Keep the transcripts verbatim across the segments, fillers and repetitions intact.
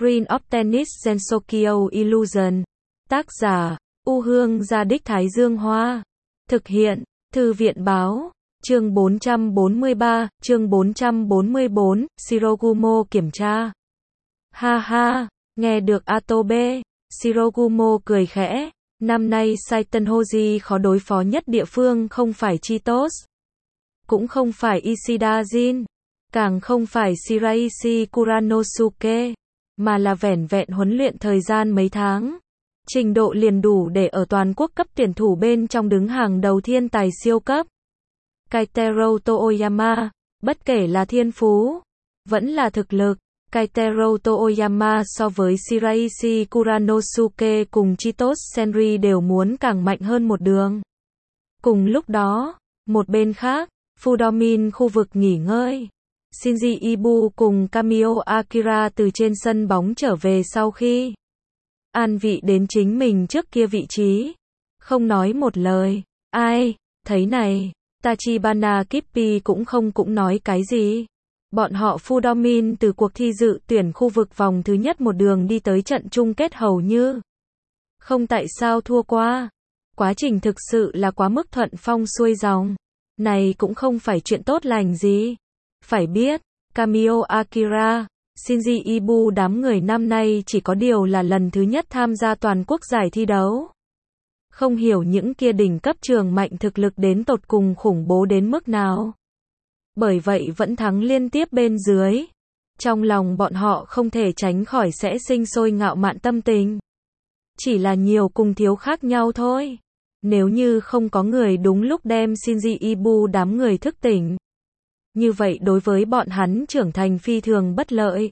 Green of Tennis Gensokyo Illusion. Tác giả, U Hương Gia Đích Thái Dương Hoa. Thực hiện, Thư viện Báo. Chương bốn trăm bốn mươi ba, chương bốn trăm bốn mươi bốn, Shirogumo kiểm tra. Ha ha, nghe được Atobe, Shirogumo cười khẽ. Năm nay Saiten Hoji khó đối phó nhất địa phương không phải Chitos, cũng không phải Ishida Jin, càng không phải Shiraishi Kuranosuke, mà là vẻn vẹn huấn luyện thời gian mấy tháng. Trình độ liền đủ để ở toàn quốc cấp tuyển thủ bên trong đứng hàng đầu thiên tài siêu cấp. Keitaro Toyama, bất kể là thiên phú, vẫn là thực lực, Keitaro Toyama so với Shiraishi Kuranosuke cùng Chitos Senri đều muốn càng mạnh hơn một đường. Cùng lúc đó, một bên khác, Fudomin khu vực nghỉ ngơi. Shinji Ibu cùng Kamio Akira từ trên sân bóng trở về sau khi an vị đến chính mình trước kia vị trí. Không nói một lời. Ai, thấy này, Tachibana Kippi cũng không cũng nói cái gì. Bọn họ Fudomin từ cuộc thi dự tuyển khu vực vòng thứ nhất một đường đi tới trận chung kết hầu như không tại sao thua qua. Quá trình thực sự là quá mức thuận phong xuôi dòng. Này cũng không phải chuyện tốt lành gì. Phải biết, Kamio Akira, Shinji Ibu đám người năm nay chỉ có điều là lần thứ nhất tham gia toàn quốc giải thi đấu. Không hiểu những kia đỉnh cấp trường mạnh thực lực đến tột cùng khủng bố đến mức nào. Bởi vậy vẫn thắng liên tiếp bên dưới. Trong lòng bọn họ không thể tránh khỏi sẽ sinh sôi ngạo mạn tâm tình. Chỉ là nhiều cùng thiếu khác nhau thôi. Nếu như không có người đúng lúc đem Shinji Ibu đám người thức tỉnh, như vậy đối với bọn hắn trưởng thành phi thường bất lợi.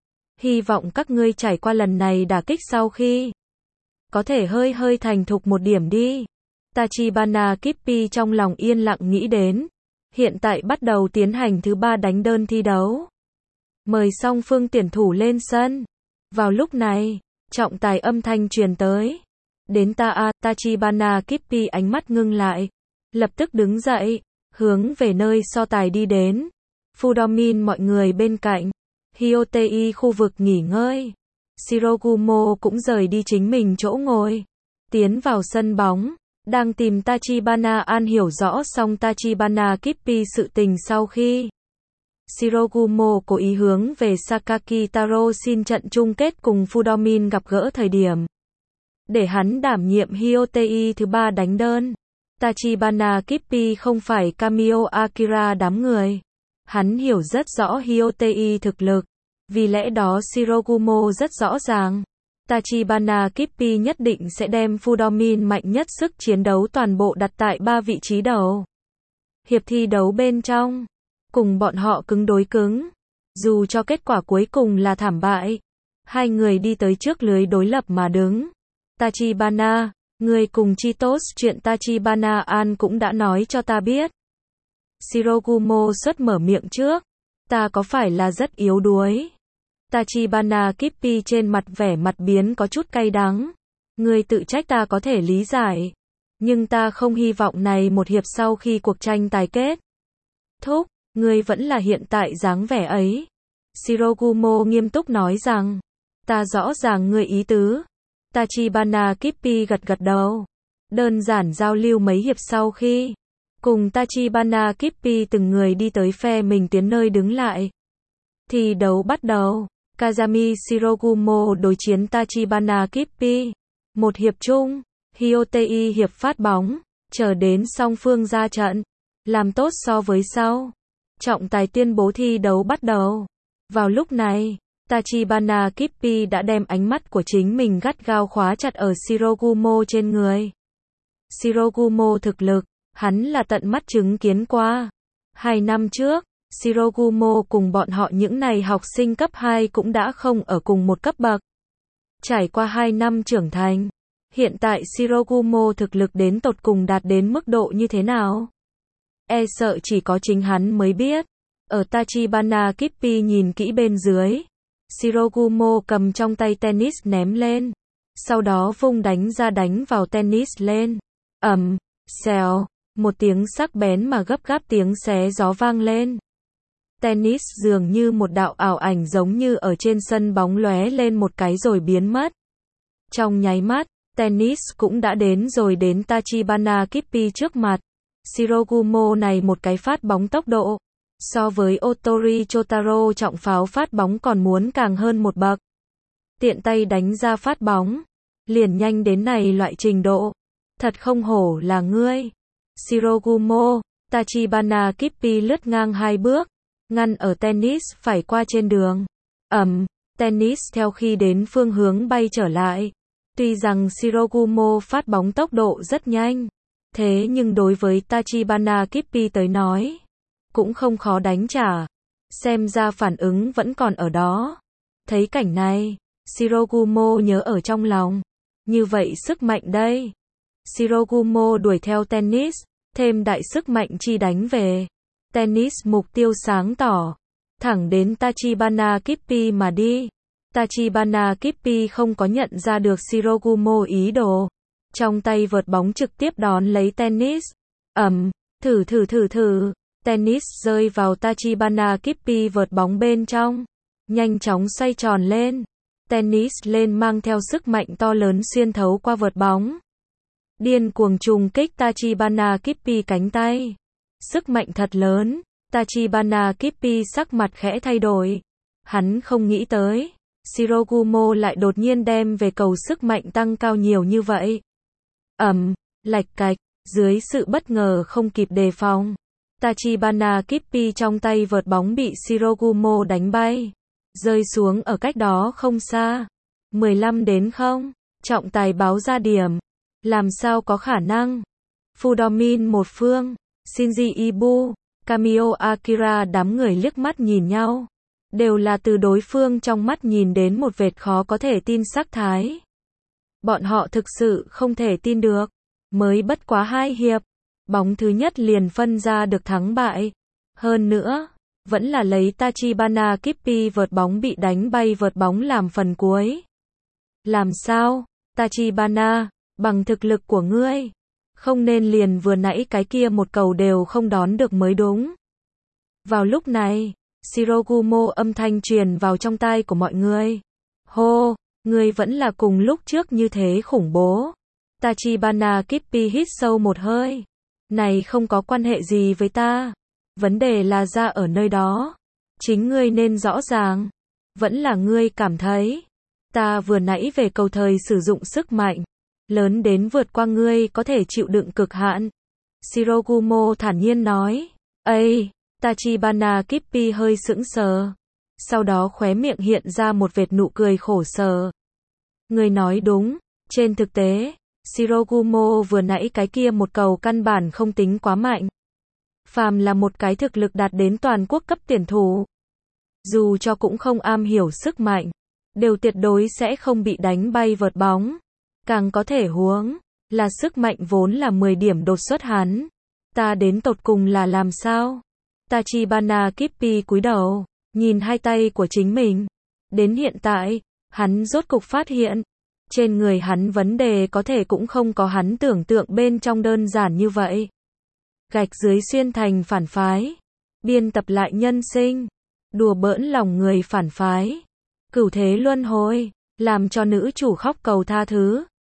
Hy vọng các ngươi trải qua lần này đả kích sau khi có thể hơi hơi thành thục một điểm đi. Tachibana Kippi trong lòng yên lặng nghĩ đến. Hiện tại bắt đầu tiến hành thứ ba đánh đơn thi đấu. Mời song phương tuyển thủ lên sân. Vào lúc này, trọng tài âm thanh truyền tới. Đến ta a, Tachibana Kippi ánh mắt ngưng lại. Lập tức đứng dậy, hướng về nơi so tài đi đến. Fudomin mọi người bên cạnh. Hyotei khu vực nghỉ ngơi. Shirogumo cũng rời đi chính mình chỗ ngồi. Tiến vào sân bóng. Đang tìm Tachibana An hiểu rõ xong Tachibana Kippi sự tình sau khi Shirogumo cố ý hướng về Sakaki Taro xin trận chung kết cùng Fudomin gặp gỡ thời điểm. Để hắn đảm nhiệm Hyotei thứ ba đánh đơn. Tachibana Kippi không phải Kamio Akira đám người. Hắn hiểu rất rõ Hyotei thực lực. Vì lẽ đó Shirogumo rất rõ ràng. Tachibana Kippi nhất định sẽ đem Fudomin mạnh nhất sức chiến đấu toàn bộ đặt tại ba vị trí đầu. Hiệp thi đấu bên trong, cùng bọn họ cứng đối cứng. Dù cho kết quả cuối cùng là thảm bại, hai người đi tới trước lưới đối lập mà đứng. Tachibana, người cùng Chitos chuyện Tachibana An cũng đã nói cho ta biết. Shirogumo xuất mở miệng trước. Ta có phải là rất yếu đuối? Tachibana Kippi trên mặt vẻ mặt biến có chút cay đắng. Ngươi tự trách ta có thể lý giải. Nhưng ta không hy vọng này một hiệp sau khi cuộc tranh tài kết thúc, ngươi vẫn là hiện tại dáng vẻ ấy. Shirogumo nghiêm túc nói rằng. Ta rõ ràng ngươi ý tứ. Tachibana Kippi gật gật đầu. Đơn giản giao lưu mấy hiệp sau khi cùng Tachibana Kippi từng người đi tới phe mình tiến nơi đứng lại. Thi đấu bắt đầu. Kazami Shirogumo đối chiến Tachibana Kippi. Một hiệp chung, Hyotei hiệp phát bóng, chờ đến song phương ra trận, làm tốt so với sau. Trọng tài tuyên bố thi đấu bắt đầu. Vào lúc này, Tachibana Kippi đã đem ánh mắt của chính mình gắt gao khóa chặt ở Shirogumo trên người. Shirogumo thực lực, hắn là tận mắt chứng kiến qua. Hai năm trước, Shirogumo cùng bọn họ những này học sinh cấp hai cũng đã không ở cùng một cấp bậc. Trải qua hai năm trưởng thành, hiện tại Shirogumo thực lực đến tột cùng đạt đến mức độ như thế nào? E sợ chỉ có chính hắn mới biết. Ở Tachibana Kippi nhìn kỹ bên dưới, Shirogumo cầm trong tay tennis ném lên. Sau đó vung đánh ra đánh vào tennis lên. Ầm, xèo, một tiếng sắc bén mà gấp gáp tiếng xé gió vang lên. Tennis dường như một đạo ảo ảnh giống như ở trên sân bóng lóe lên một cái rồi biến mất. Trong nháy mắt, Tennis cũng đã đến rồi đến Tachibana Kippi trước mặt. Shirogumo này một cái phát bóng tốc độ. So với Otori Chotaro trọng pháo phát bóng còn muốn càng hơn một bậc. Tiện tay đánh ra phát bóng. Liền nhanh đến này loại trình độ. Thật không hổ là ngươi. Shirogumo, Tachibana Kippi lướt ngang hai bước. Ngăn ở Tennis phải qua trên đường. Ầm, Tennis theo khi đến phương hướng bay trở lại. Tuy rằng Shirogumo phát bóng tốc độ rất nhanh. Thế nhưng đối với Tachibana Kippi tới nói. Cũng không khó đánh trả. Xem ra phản ứng vẫn còn ở đó. Thấy cảnh này, Shirogumo nhớ ở trong lòng. Như vậy sức mạnh đây. Shirogumo đuổi theo Tennis. Thêm đại sức mạnh chi đánh về. Tennis mục tiêu sáng tỏ. Thẳng đến Tachibana Kippi mà đi. Tachibana Kippi không có nhận ra được Shirogumo ý đồ. Trong tay vợt bóng trực tiếp đón lấy Tennis. Ầm, thử thử thử thử. Tennis rơi vào Tachibana Kippi vợt bóng bên trong. Nhanh chóng xoay tròn lên. Tennis lên mang theo sức mạnh to lớn xuyên thấu qua vợt bóng. Điên cuồng trùng kích Tachibana Kippi cánh tay. Sức mạnh thật lớn. Tachibana Kippi sắc mặt khẽ thay đổi. Hắn không nghĩ tới. Shirogumo lại đột nhiên đem về cầu sức mạnh tăng cao nhiều như vậy. Ầm, lạch cạch, dưới sự bất ngờ không kịp đề phòng. Tachibana Kippi trong tay vợt bóng bị Shirogumo đánh bay. Rơi xuống ở cách đó không xa. mười lăm đến không. Trọng tài báo ra điểm. Làm sao có khả năng. Fudomin một phương. Shinji Ibu, Kamio Akira đám người liếc mắt nhìn nhau. Đều là từ đối phương trong mắt nhìn đến một vệt khó có thể tin sắc thái. Bọn họ thực sự không thể tin được. Mới bất quá hai hiệp. Bóng thứ nhất liền phân ra được thắng bại. Hơn nữa, vẫn là lấy Tachibana Kippi vợt bóng bị đánh bay vợt bóng làm phần cuối. Làm sao, Tachibana, bằng thực lực của ngươi, không nên liền vừa nãy cái kia một cầu đều không đón được mới đúng. Vào lúc này, Shirogumo âm thanh truyền vào trong tai của mọi người. Hô, ngươi vẫn là cùng lúc trước như thế khủng bố. Tachibana Kippi hít sâu một hơi. Này không có quan hệ gì với ta. Vấn đề là ra ở nơi đó. Chính ngươi nên rõ ràng. Vẫn là ngươi cảm thấy. Ta vừa nãy về cầu thời sử dụng sức mạnh. Lớn đến vượt qua ngươi có thể chịu đựng cực hạn. Shirogumo thản nhiên nói. Ây, Tachibana Kippi hơi sững sờ. Sau đó khóe miệng hiện ra một vệt nụ cười khổ sở. Ngươi nói đúng, trên thực tế, Shirogumo vừa nãy cái kia một cầu căn bản không tính quá mạnh. Phàm là một cái thực lực đạt đến toàn quốc cấp tuyển thủ. Dù cho cũng không am hiểu sức mạnh, đều tuyệt đối sẽ không bị đánh bay vợt bóng. Càng có thể huống, là sức mạnh vốn là mười điểm đột xuất hắn. Ta đến tột cùng là làm sao? Tachibana Kippi cúi đầu, nhìn hai tay của chính mình. Đến hiện tại, hắn rốt cục phát hiện. Trên người hắn vấn đề có thể cũng không có hắn tưởng tượng bên trong đơn giản như vậy. Gạch dưới xuyên thành phản phái. Biên tập lại nhân sinh. Đùa bỡn lòng người phản phái. Cửu thế luân hồi. Làm cho nữ chủ khóc cầu tha thứ.